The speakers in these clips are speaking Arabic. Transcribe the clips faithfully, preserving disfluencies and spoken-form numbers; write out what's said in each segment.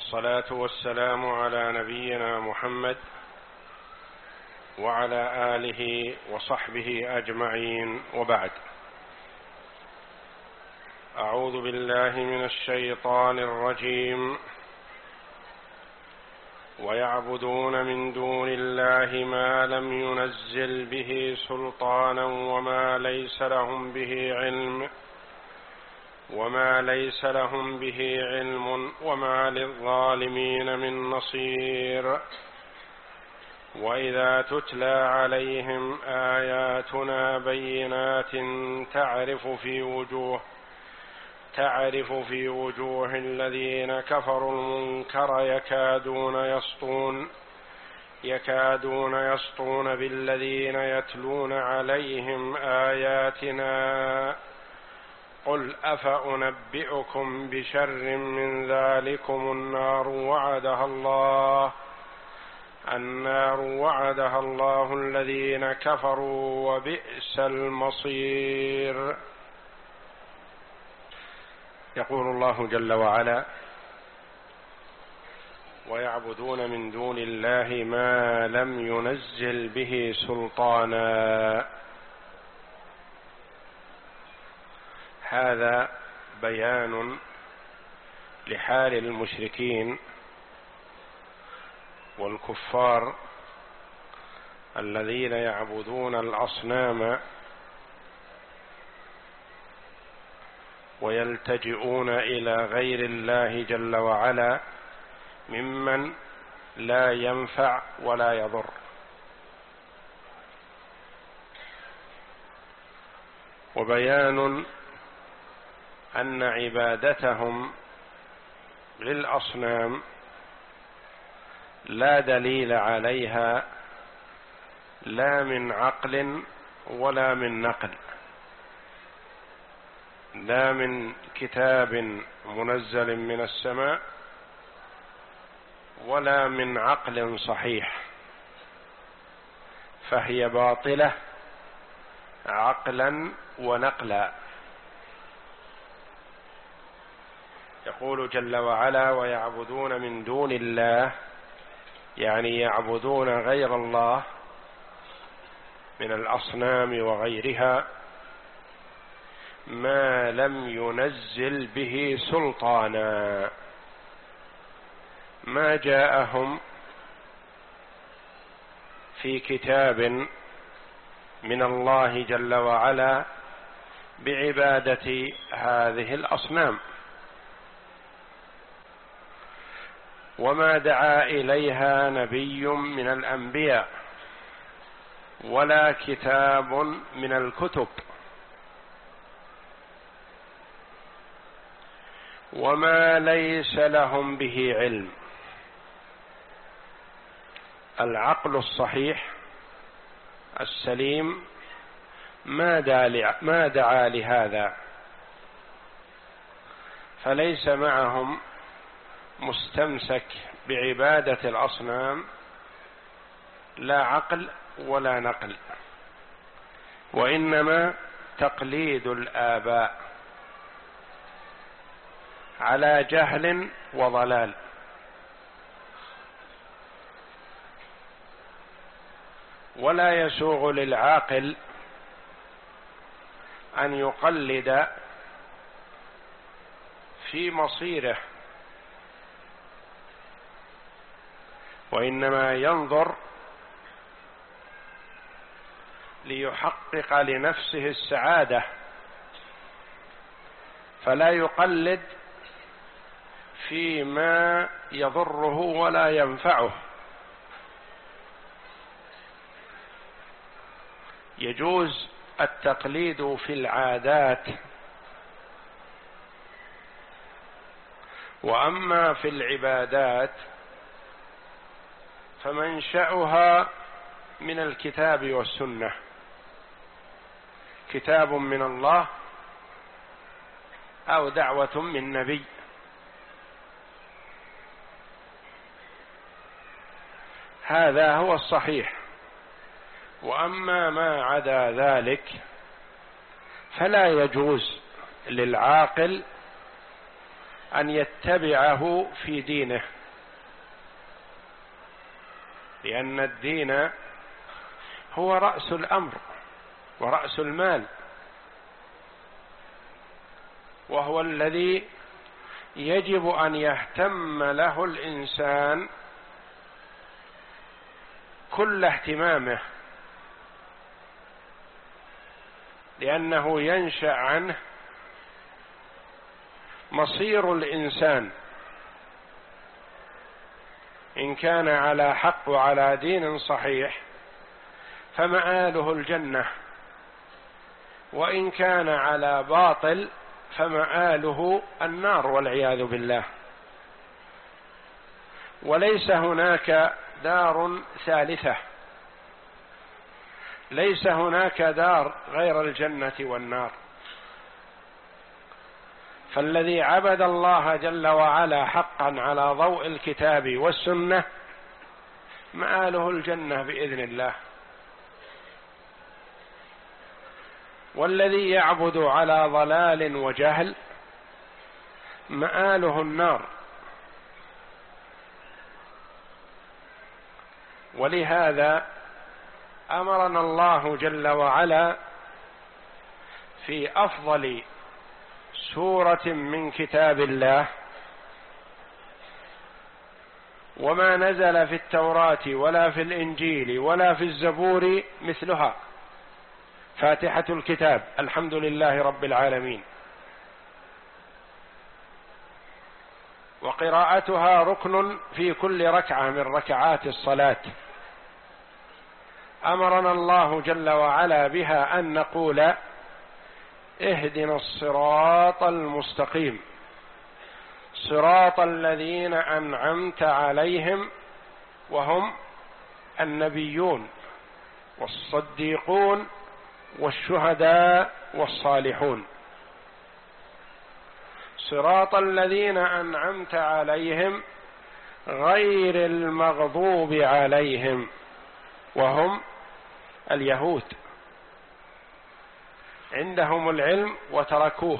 والصلاة والسلام على نبينا محمد وعلى آله وصحبه أجمعين، وبعد. أعوذ بالله من الشيطان الرجيم. ويعبدون من دون الله ما لم ينزل به سلطانا وما ليس لهم به علم وما ليس لهم به علم وما للظالمين من نصير. وإذا تتلى عليهم آياتنا بينات تعرف في وجوه تعرف في وجوه الذين كفروا المنكر يكادون يسطون يكادون يسطون بالذين يتلون عليهم آياتنا. قل أفأنبئكم بشر من ذلكم النار وعدها الله النار وعدها الله الذين كفروا وبئس المصير. يقول الله جل وعلا: ويعبدون من دون الله ما لم ينزل به سلطانا. هذا بيان لحال المشركين والكفار الذين يعبدون الأصنام ويلتجئون إلى غير الله جل وعلا ممن لا ينفع ولا يضر. وبيان أن عبادتهم للأصنام لا دليل عليها لا من عقل ولا من نقل، لا من كتاب منزل من السماء ولا من عقل صحيح، فهي باطلة عقلا ونقلا. يقول جل وعلا: ويعبدون من دون الله، يعني يعبدون غير الله من الأصنام وغيرها ما لم ينزل به سلطانا، ما جاءهم في كتاب من الله جل وعلا بعبادة هذه الأصنام، وما دعا إليها نبي من الأنبياء ولا كتاب من الكتب، وما ليس لهم به علم. العقل الصحيح السليم ما دعا ما دعا لهذا، فليس معهم مستمسك بعبادة الأصنام لا عقل ولا نقل، وإنما تقليد الآباء على جهل وضلال. ولا يسوغ للعاقل أن يقلد في مصيره، وإنما ينظر ليحقق لنفسه السعادة، فلا يقلد فيما يضره ولا ينفعه. يجوز التقليد في العادات، وأما في العبادات فمنشأها من الكتاب والسنة، كتاب من الله أو دعوة من نبي. هذا هو الصحيح. وأما ما عدا ذلك فلا يجوز للعاقل أن يتبعه في دينه، لأن الدين هو رأس الأمر ورأس المال، وهو الذي يجب أن يهتم له الإنسان كل اهتمامه، لأنه ينشأ عنه مصير الإنسان إن كان على حق وعلى دين صحيح فمآله الجنة، وإن كان على باطل فمآله النار والعياذ بالله. وليس هناك دار ثالثة، ليس هناك دار غير الجنة والنار. فالذي عبد الله جل وعلا حقا على ضوء الكتاب والسنة مآله الجنة بإذن الله، والذي يعبد على ضلال وجهل مآله النار. ولهذا أمرنا الله جل وعلا في أفضل سورة من كتاب الله، وما نزل في التوراة ولا في الإنجيل ولا في الزبور مثلها، فاتحة الكتاب، الحمد لله رب العالمين، وقراءتها ركن في كل ركعة من ركعات الصلاة. أمرنا الله جل وعلا بها أن نقول اهدنا الصراط المستقيم صراط الذين أنعمت عليهم، وهم النبيون والصديقون والشهداء والصالحون. صراط الذين أنعمت عليهم غير المغضوب عليهم، وهم اليهود، عندهم العلم وتركوه،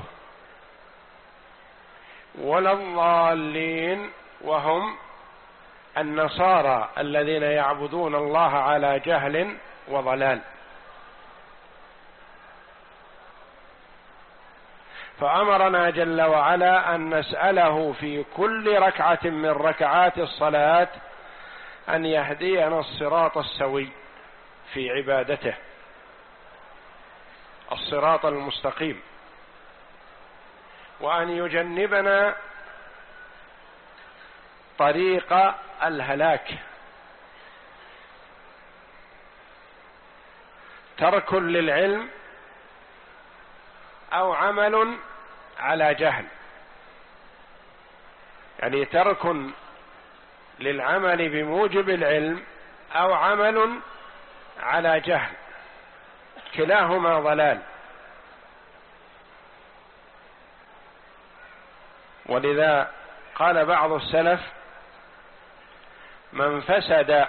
ولا الضالين، وهم النصارى الذين يعبدون الله على جهل وضلال. فأمرنا جل وعلا أن نسأله في كل ركعة من ركعات الصلاة أن يهدينا الصراط السوي في عبادته، الصراط المستقيم، وأن يجنبنا طريق الهلاك، ترك للعلم أو عمل على جهل، يعني ترك للعمل بموجب العلم أو عمل على جهل، كلاهما ضلال. ولذا قال بعض السلف: من فسد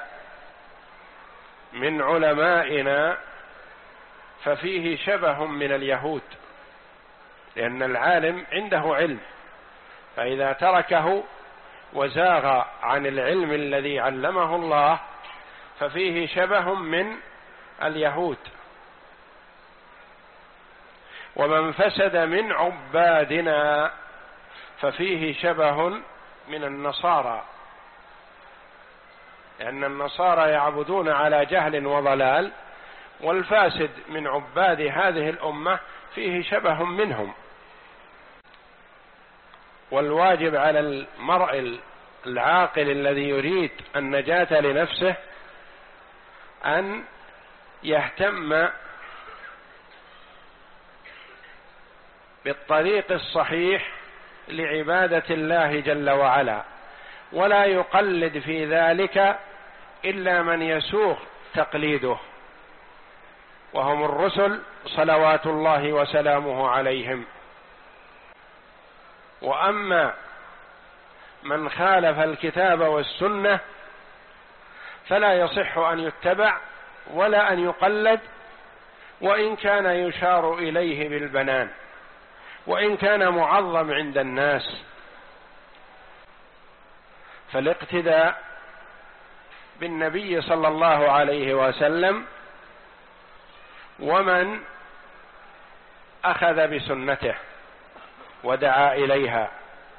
من علمائنا ففيه شبه من اليهود، لأن العالم عنده علم، فإذا تركه وزاغ عن العلم الذي علمه الله ففيه شبه من اليهود. ومن فسد من عبادنا ففيه شبه من النصارى، لأن النصارى يعبدون على جهل وضلال، والفاسد من عباد هذه الأمة فيه شبه منهم. والواجب على المرء العاقل الذي يريد النجاة لنفسه أن يهتم بالطريق الصحيح لعبادة الله جل وعلا، ولا يقلد في ذلك إلا من يسوغ تقليده، وهم الرسل صلوات الله وسلامه عليهم. وأما من خالف الكتاب والسنة فلا يصح أن يتبع ولا أن يقلد، وإن كان يشار إليه بالبنان، وإن كان معظم عند الناس، فالاقتداء بالنبي صلى الله عليه وسلم ومن أخذ بسنته ودعا إليها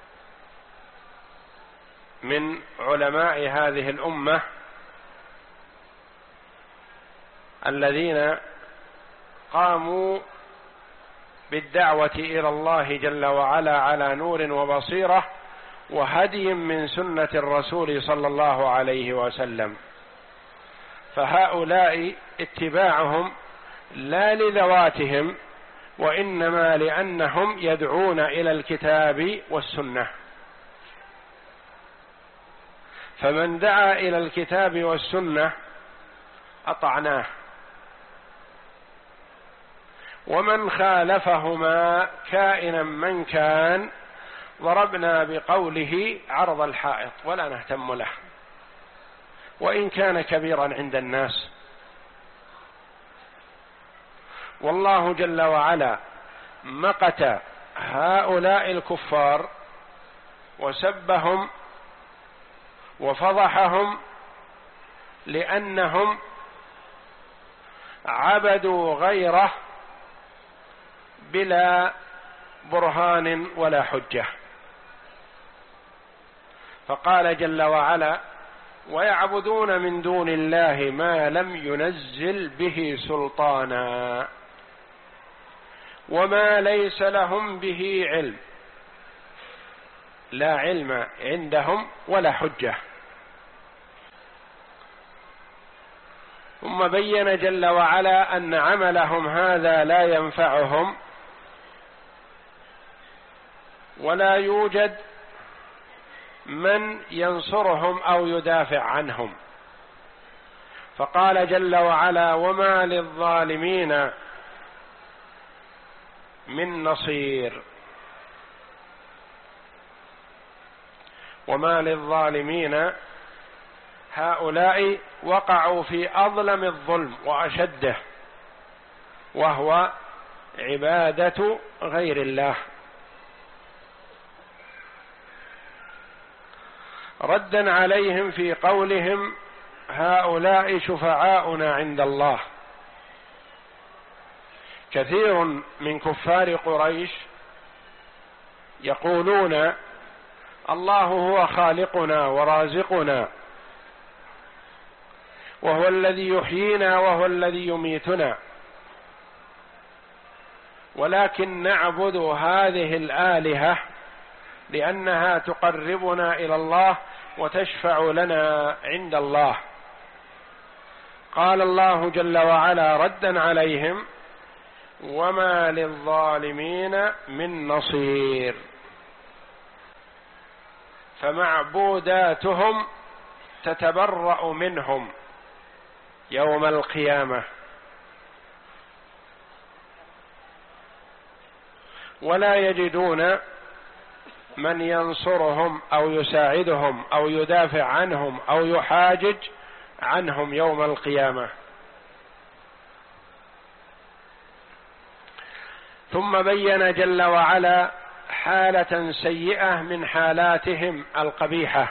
من علماء هذه الأمة الذين قاموا بالدعوة إلى الله جل وعلا على نور وبصيرة وهدي من سنة الرسول صلى الله عليه وسلم. فهؤلاء اتباعهم لا لذواتهم وإنما لأنهم يدعون إلى الكتاب والسنة، فمن دعا إلى الكتاب والسنة أطعناه، ومن خالفهما كائنا من كان ضربنا بقوله عرض الحائط ولا نهتم له وإن كان كبيرا عند الناس. والله جل وعلا مقت هؤلاء الكفار وسبهم وفضحهم لأنهم عبدوا غيره بلا برهان ولا حجة. فقال جل وعلا: ويعبدون من دون الله ما لم ينزل به سلطانا وما ليس لهم به علم، لا علم عندهم ولا حجة. ثم بين جل وعلا أن عملهم هذا لا ينفعهم ولا يوجد من ينصرهم أو يدافع عنهم. فقال جل وعلا: وما للظالمين من نصير. وما للظالمين، هؤلاء وقعوا في أظلم الظلم وأشده، وهو عبادة غير الله. ردا عليهم في قولهم: هؤلاء شفعاؤنا عند الله. كثير من كفار قريش يقولون: الله هو خالقنا ورازقنا، وهو الذي يحيينا وهو الذي يميتنا، ولكن نعبد هذه الآلهة لأنها تقربنا إلى الله وتشفع لنا عند الله. قال الله جل وعلا ردا عليهم: وما للظالمين من نصير. فمعبوداتهم تتبرأ منهم يوم القيامة، ولا يجدون من ينصرهم أو يساعدهم أو يدافع عنهم أو يحاجج عنهم يوم القيامة. ثم بين جل وعلا حالة سيئة من حالاتهم القبيحة،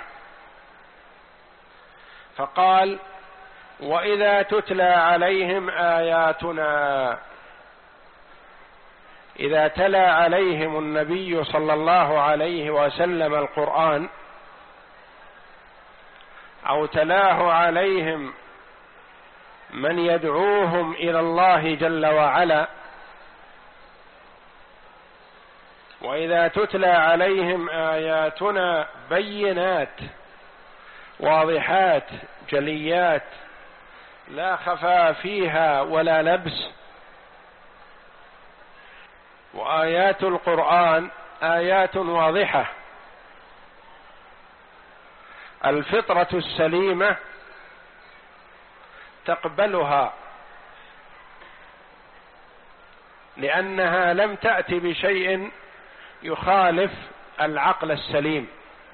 فقال: وإذا تتلى عليهم آياتنا. إذا تلا عليهم النبي صلى الله عليه وسلم القرآن أو تلاه عليهم من يدعوهم إلى الله جل وعلا، وإذا تتلى عليهم آياتنا بينات واضحات جليات لا خفاء فيها ولا لبس. وآيات القرآن آيات واضحة، الفطرة السليمة تقبلها لأنها لم تأتي بشيء يخالف العقل السليم.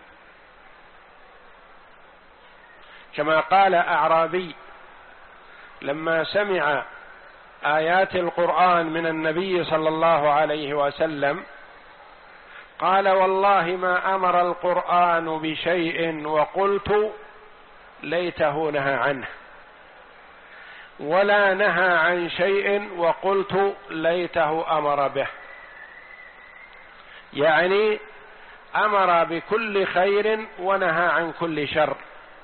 كما قال أعرابي لما سمع آيات القرآن من النبي صلى الله عليه وسلم قال والله ما أمر القرآن بشيء وقلت ليته نهى عنه، ولا نهى عن شيء وقلت ليته أمر به. يعني أمر بكل خير ونهى عن كل شر.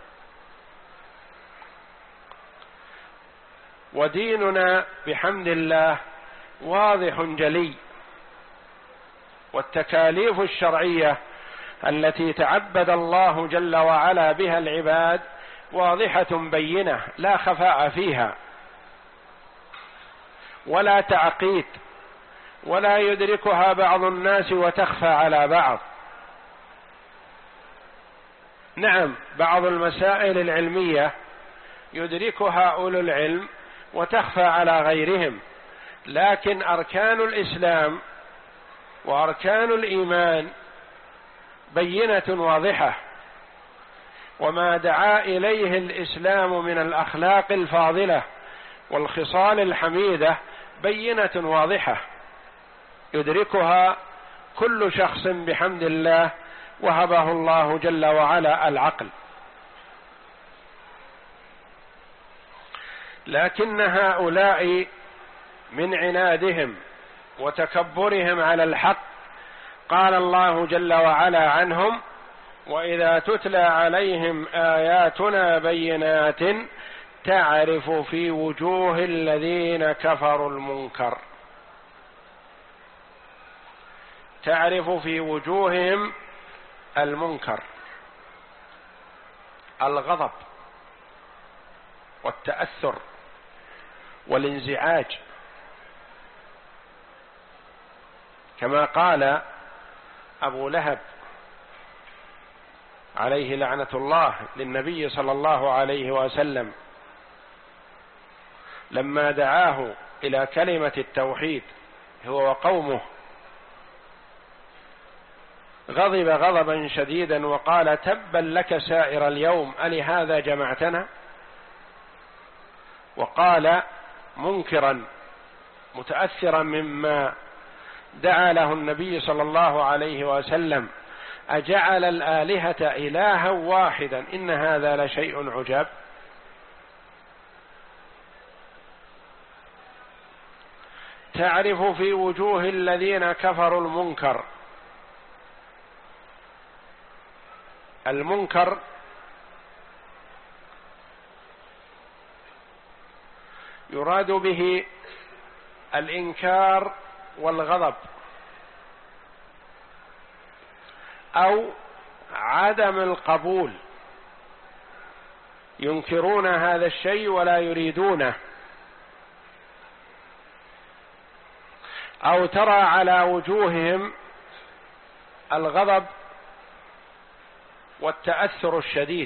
وديننا بحمد الله واضح جلي، والتكاليف الشرعية التي تعبد الله جل وعلا بها العباد واضحة بينة لا خفاء فيها ولا تعقيد، ولا يدركها بعض الناس وتخفى على بعض. نعم، بعض المسائل العلمية يدركها أولو العلم وتخفى على غيرهم، لكن أركان الإسلام وأركان الإيمان بينة واضحة، وما دعا إليه الإسلام من الأخلاق الفاضلة والخصال الحميدة بينة واضحة يدركها كل شخص بحمد الله وهبه الله جل وعلا العقل. لكن هؤلاء من عنادهم وتكبرهم على الحق قال الله جل وعلا عنهم: وإذا تتلى عليهم آياتنا بينات تعرف في وجوه الذين كفروا المنكر. تعرف في وجوههم المنكر، الغضب والتأثر والانزعاج، كما قال أبو لهب عليه لعنة الله للنبي صلى الله عليه وسلم لما دعاه إلى كلمة التوحيد هو وقومه، غضب غضبا شديدا وقال: تبا لك سائر اليوم ألهذا جمعتنا؟ وقال منكرا متأثرا مما دعا له النبي صلى الله عليه وسلم: أجعل الآلهة إلها واحدا إن هذا لشيء عجاب. تعرف في وجوه الذين كفروا المنكر. المنكر يراد به الإنكار والغضب أو عدم القبول، ينكرون هذا الشيء ولا يريدونه، أو ترى على وجوههم الغضب والتأثر الشديد.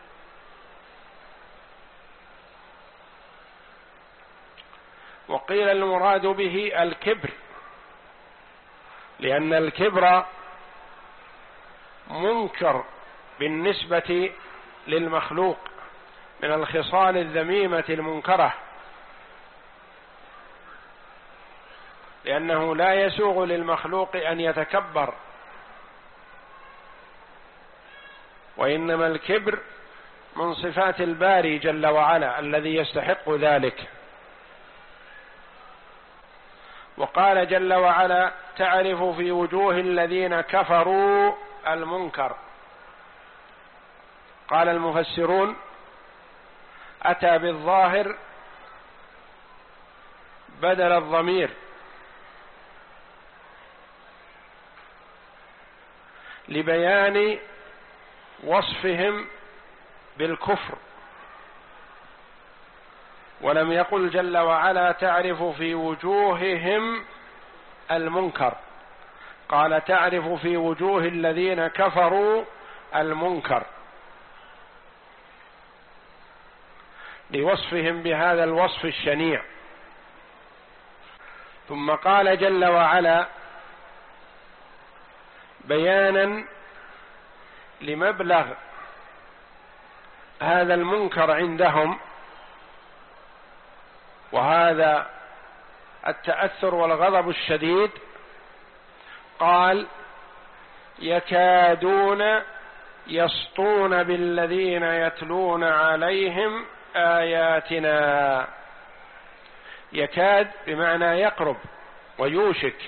وقيل المراد به الكبر، لأن الكبر منكر بالنسبة للمخلوق من الخصال الذميمة المنكرة، لأنه لا يسوغ للمخلوق أن يتكبر، وإنما الكبر من صفات الباري جل وعلا الذي يستحق ذلك. وقال جل وعلا: تعرف في وجوه الذين كفروا المنكر. قال المفسرون: أتى بالظاهر بدل الضمير لبيان وصفهم بالكفر، ولم يقل جل وعلا: تعرف في وجوههم المنكر، قال: تعرف في وجوه الذين كفروا المنكر، لوصفهم بهذا الوصف الشنيع. ثم قال جل وعلا بيانا لمبلغ هذا المنكر عندهم، وهذا التأثر والغضب الشديد، قال: يكادون يسطون بالذين يتلون عليهم آياتنا. يكاد بمعنى يقرب ويوشك.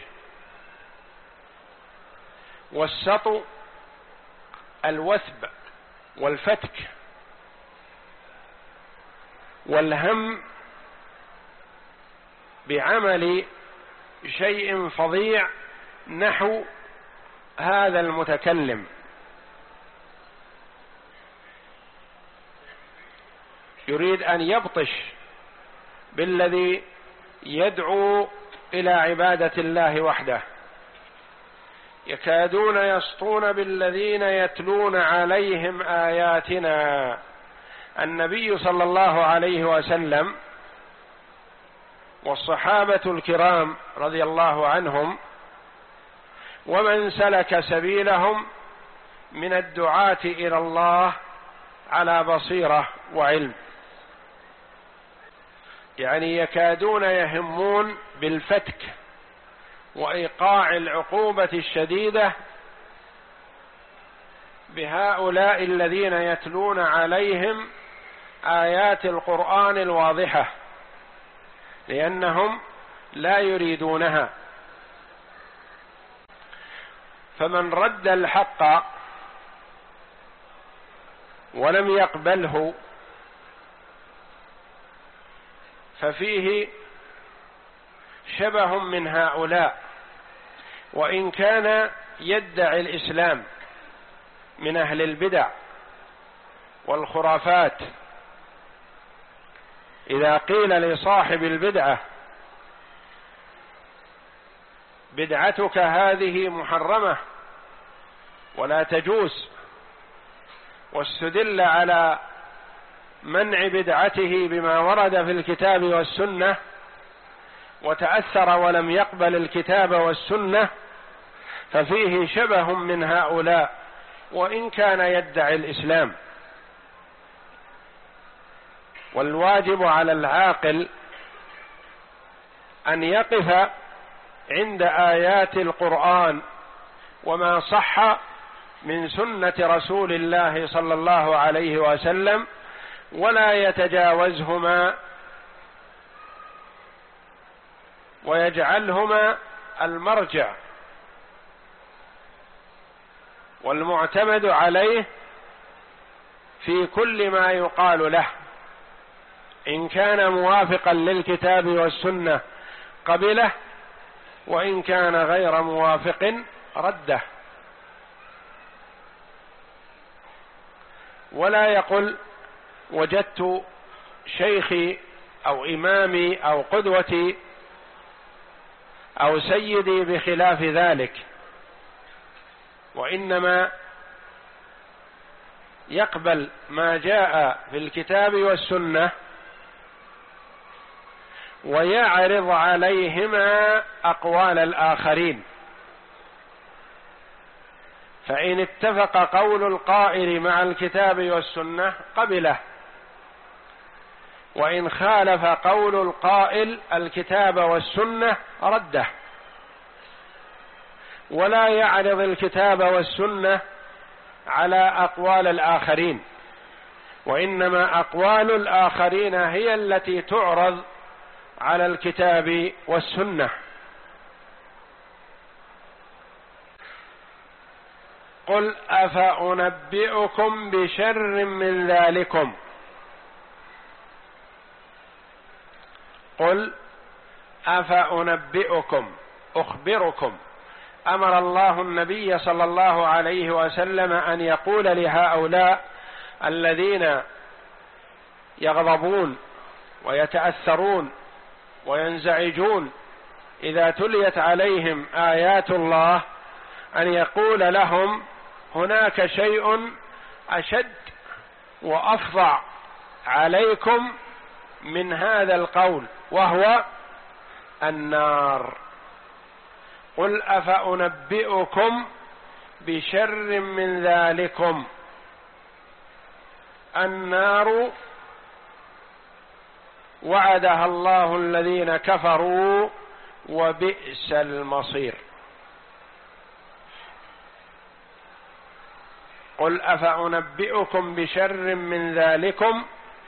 والسطو الوثب والفتك، والهم بعمل شيء فظيع نحو هذا المتكلم. يريد أن يبطش بالذي يدعو إلى عبادة الله وحده. يكادون يسطون بالذين يتلون عليهم آياتنا. النبي صلى الله عليه وسلم والصحابة الكرام رضي الله عنهم ومن سلك سبيلهم من الدعاة إلى الله على بصيرة وعلم، يعني يكادون يهمون بالفتك وإيقاع العقوبة الشديدة بهؤلاء الذين يتلون عليهم آيات القرآن الواضحة، لأنهم لا يريدونها. فمن رد الحق ولم يقبله ففيه شبه من هؤلاء، وإن كان يدعي الإسلام من أهل البدع والخرافات. إذا قيل لصاحب البدعة بدعتك هذه محرمة ولا تجوز، واستدل على منع بدعته بما ورد في الكتاب والسنة، وتأثر ولم يقبل الكتاب والسنة، ففيه شبه من هؤلاء وإن كان يدعي الإسلام. والواجب على العاقل أن يقف عند آيات القرآن وما صح من سنة رسول الله صلى الله عليه وسلم، ولا يتجاوزهما ويجعلهما المرجع والمعتمد عليه في كل ما يقال له. إن كان موافقا للكتاب والسنة قبله، وإن كان غير موافق رده. ولا يقل وجدت شيخي أو إمامي أو قدوتي أو سيدي بخلاف ذلك، وإنما يقبل ما جاء في الكتاب والسنة ويعرض عليهما أقوال الآخرين. فإن اتفق قول القائل مع الكتاب والسنة قبله، وإن خالف قول القائل الكتاب والسنة رده. ولا يعرض الكتاب والسنة على أقوال الآخرين، وإنما أقوال الآخرين هي التي تعرض على الكتاب والسنة. قل أفأنبئكم بشر من ذلكم. قل أفأنبئكم، أخبركم. أمر الله النبي صلى الله عليه وسلم أن يقول لهؤلاء الذين يغضبون ويتأثرون وينزعجون إذا تليت عليهم آيات الله، أن يقول لهم هناك شيء أشد وأفظع عليكم من هذا القول، وهو النار. قل أفأنبئكم بشر من ذلكم. النار وعدها الله الذين كفروا وبئس المصير. قل أفأنبئكم بشر من ذلكم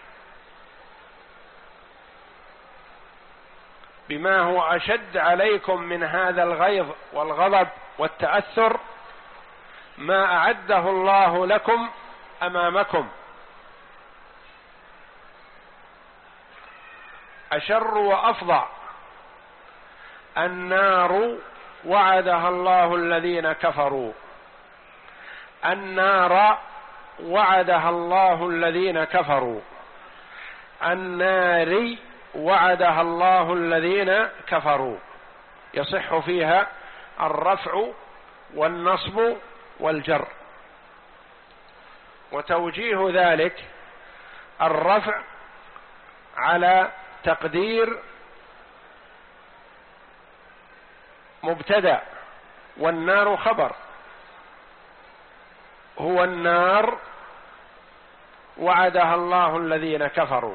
بما هو أشد عليكم من هذا الغيظ والغضب والتأثر ما أعده الله لكم أمامكم. أشر وأفظع النار وعدها الله الذين كفروا، النار وعدها الله الذين كفروا، النار وعدها الله الذين كفروا، يصح فيها الرفع والنصب والجر. وتوجيه ذلك الرفع على تقدير مبتدأ والنار خبر، هو النار وعدها الله الذين كفروا.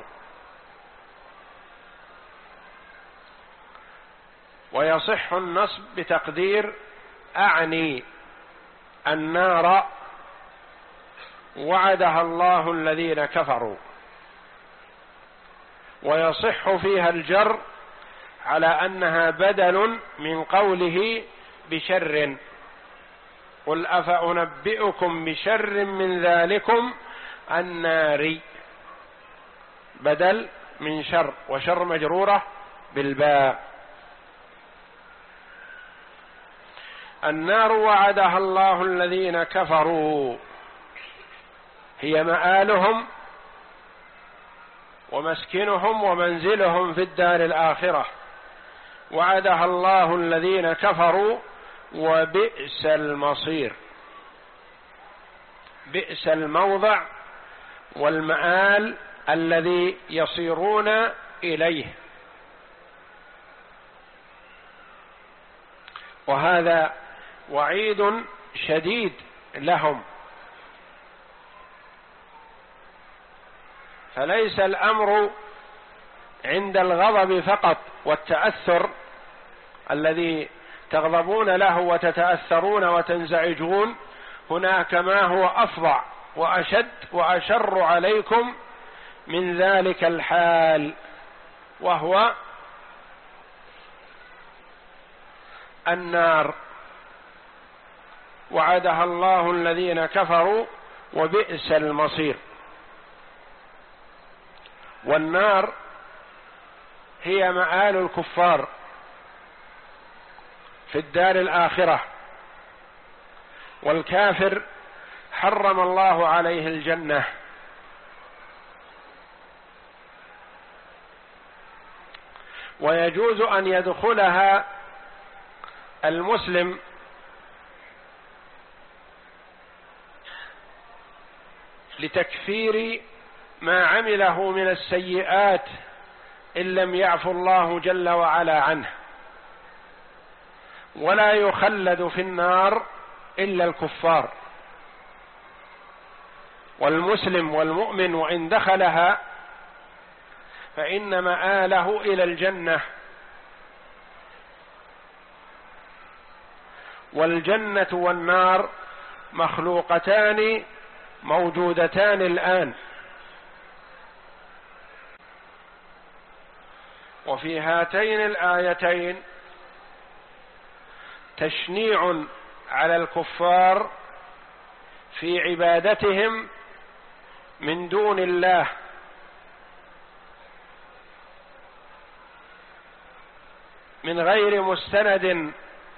ويصح النصب بتقدير أعني النار وعدها الله الذين كفروا. ويصح فيها الجر على أنها بدل من قوله بشر، قل أفأنبئكم بشر من ذلكم النار، بدل من شر، وشر مجرورة بالباء. النار وعدها الله الذين كفروا هي مآلهم ومسكنهم ومنزلهم في الدار الآخرة، وعدها الله الذين كفروا وبئس المصير، بئس الموضع والمآل الذي يصيرون إليه. وهذا وعيد شديد لهم. فليس الأمر عند الغضب فقط والتأثر الذي تغضبون له وتتأثرون وتنزعجون، هناك ما هو أفظع وأشد وأشر عليكم من ذلك الحال، وهو النار وعدها الله الذين كفروا وبئس المصير. والنار هي مآل الكفار في الدار الآخرة، والكافر حرم الله عليه الجنة. ويجوز أن يدخلها المسلم لتكفير ما عمله من السيئات إن لم يعفو الله جل وعلا عنه، ولا يخلد في النار إلا الكفار. والمسلم والمؤمن وإن دخلها فإن مآله إلى الجنة. والجنة والنار مخلوقتان موجودتان الآن. وفي هاتين الآيتين تشنيع على الكفار في عبادتهم من دون الله، من غير مستند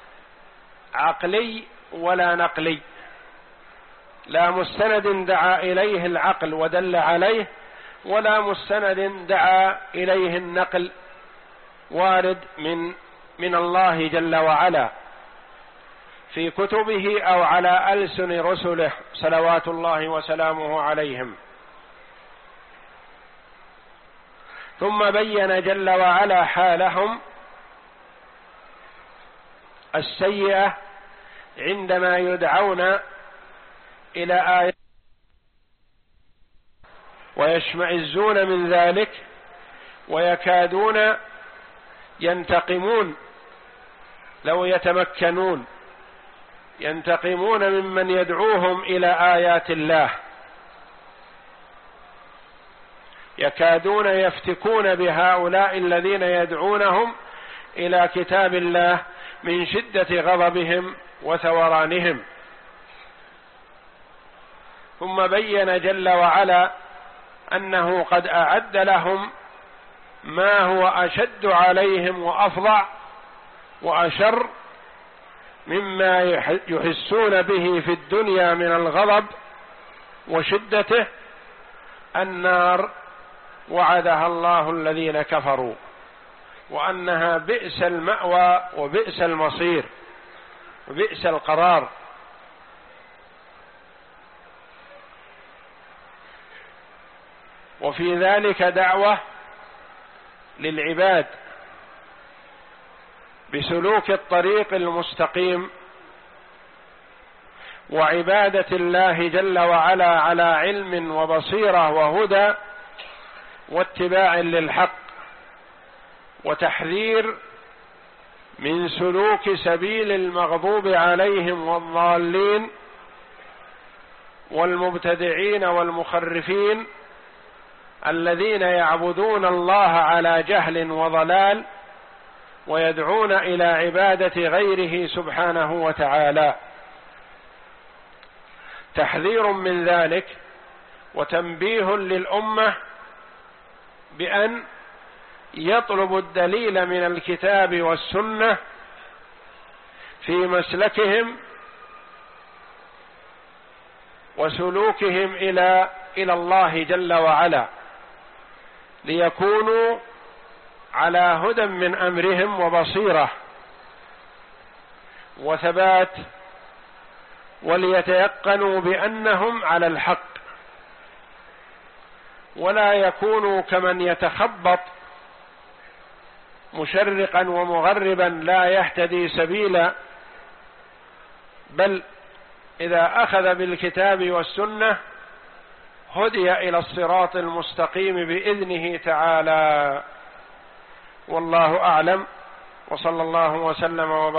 عقلي ولا نقلي، لا مستند دعا إليه العقل ودل عليه، ولا مستند دعا إليه النقل وارد من من الله جل وعلا في كتبه أو على ألسن رسله صلوات الله وسلامه عليهم. ثم بين جل وعلا حالهم السيئة عندما يدعون إلى آية ويشمئزون من ذلك ويكادون ينتقمون لو يتمكنون ينتقمون ممن يدعوهم إلى آيات الله، يكادون يفتكون بهؤلاء الذين يدعونهم إلى كتاب الله من شدة غضبهم وثورانهم. ثم بين جل وعلا أنه قد أعد لهم ما هو أشد عليهم وأفظع وأشر مما يحسون به في الدنيا من الغضب وشدته، النار وعدها الله الذين كفروا، وأنها بئس المأوى وبئس المصير وبئس القرار. وفي ذلك دعوة للعباد بسلوك الطريق المستقيم وعبادة الله جل وعلا على علم وبصيرة وهدى واتباع للحق، وتحذير من سلوك سبيل المغضوب عليهم والضالين والمبتدعين والمخرفين الذين يعبدون الله على جهل وضلال ويدعون إلى عبادة غيره سبحانه وتعالى. تحذير من ذلك وتنبيه للأمة بأن يطلبوا الدليل من الكتاب والسنة في مسلكهم وسلوكهم إلى إلى الله جل وعلا، ليكونوا على هدى من أمرهم وبصيرة وثبات، وليتيقنوا بأنهم على الحق، ولا يكونوا كمن يتخبط مشرقا ومغربا لا يهتدي سبيلا، بل إذا أخذ بالكتاب والسنة هدي إلى الصراط المستقيم بإذنه تعالى. والله أعلم، وصلى الله وسلم وبارك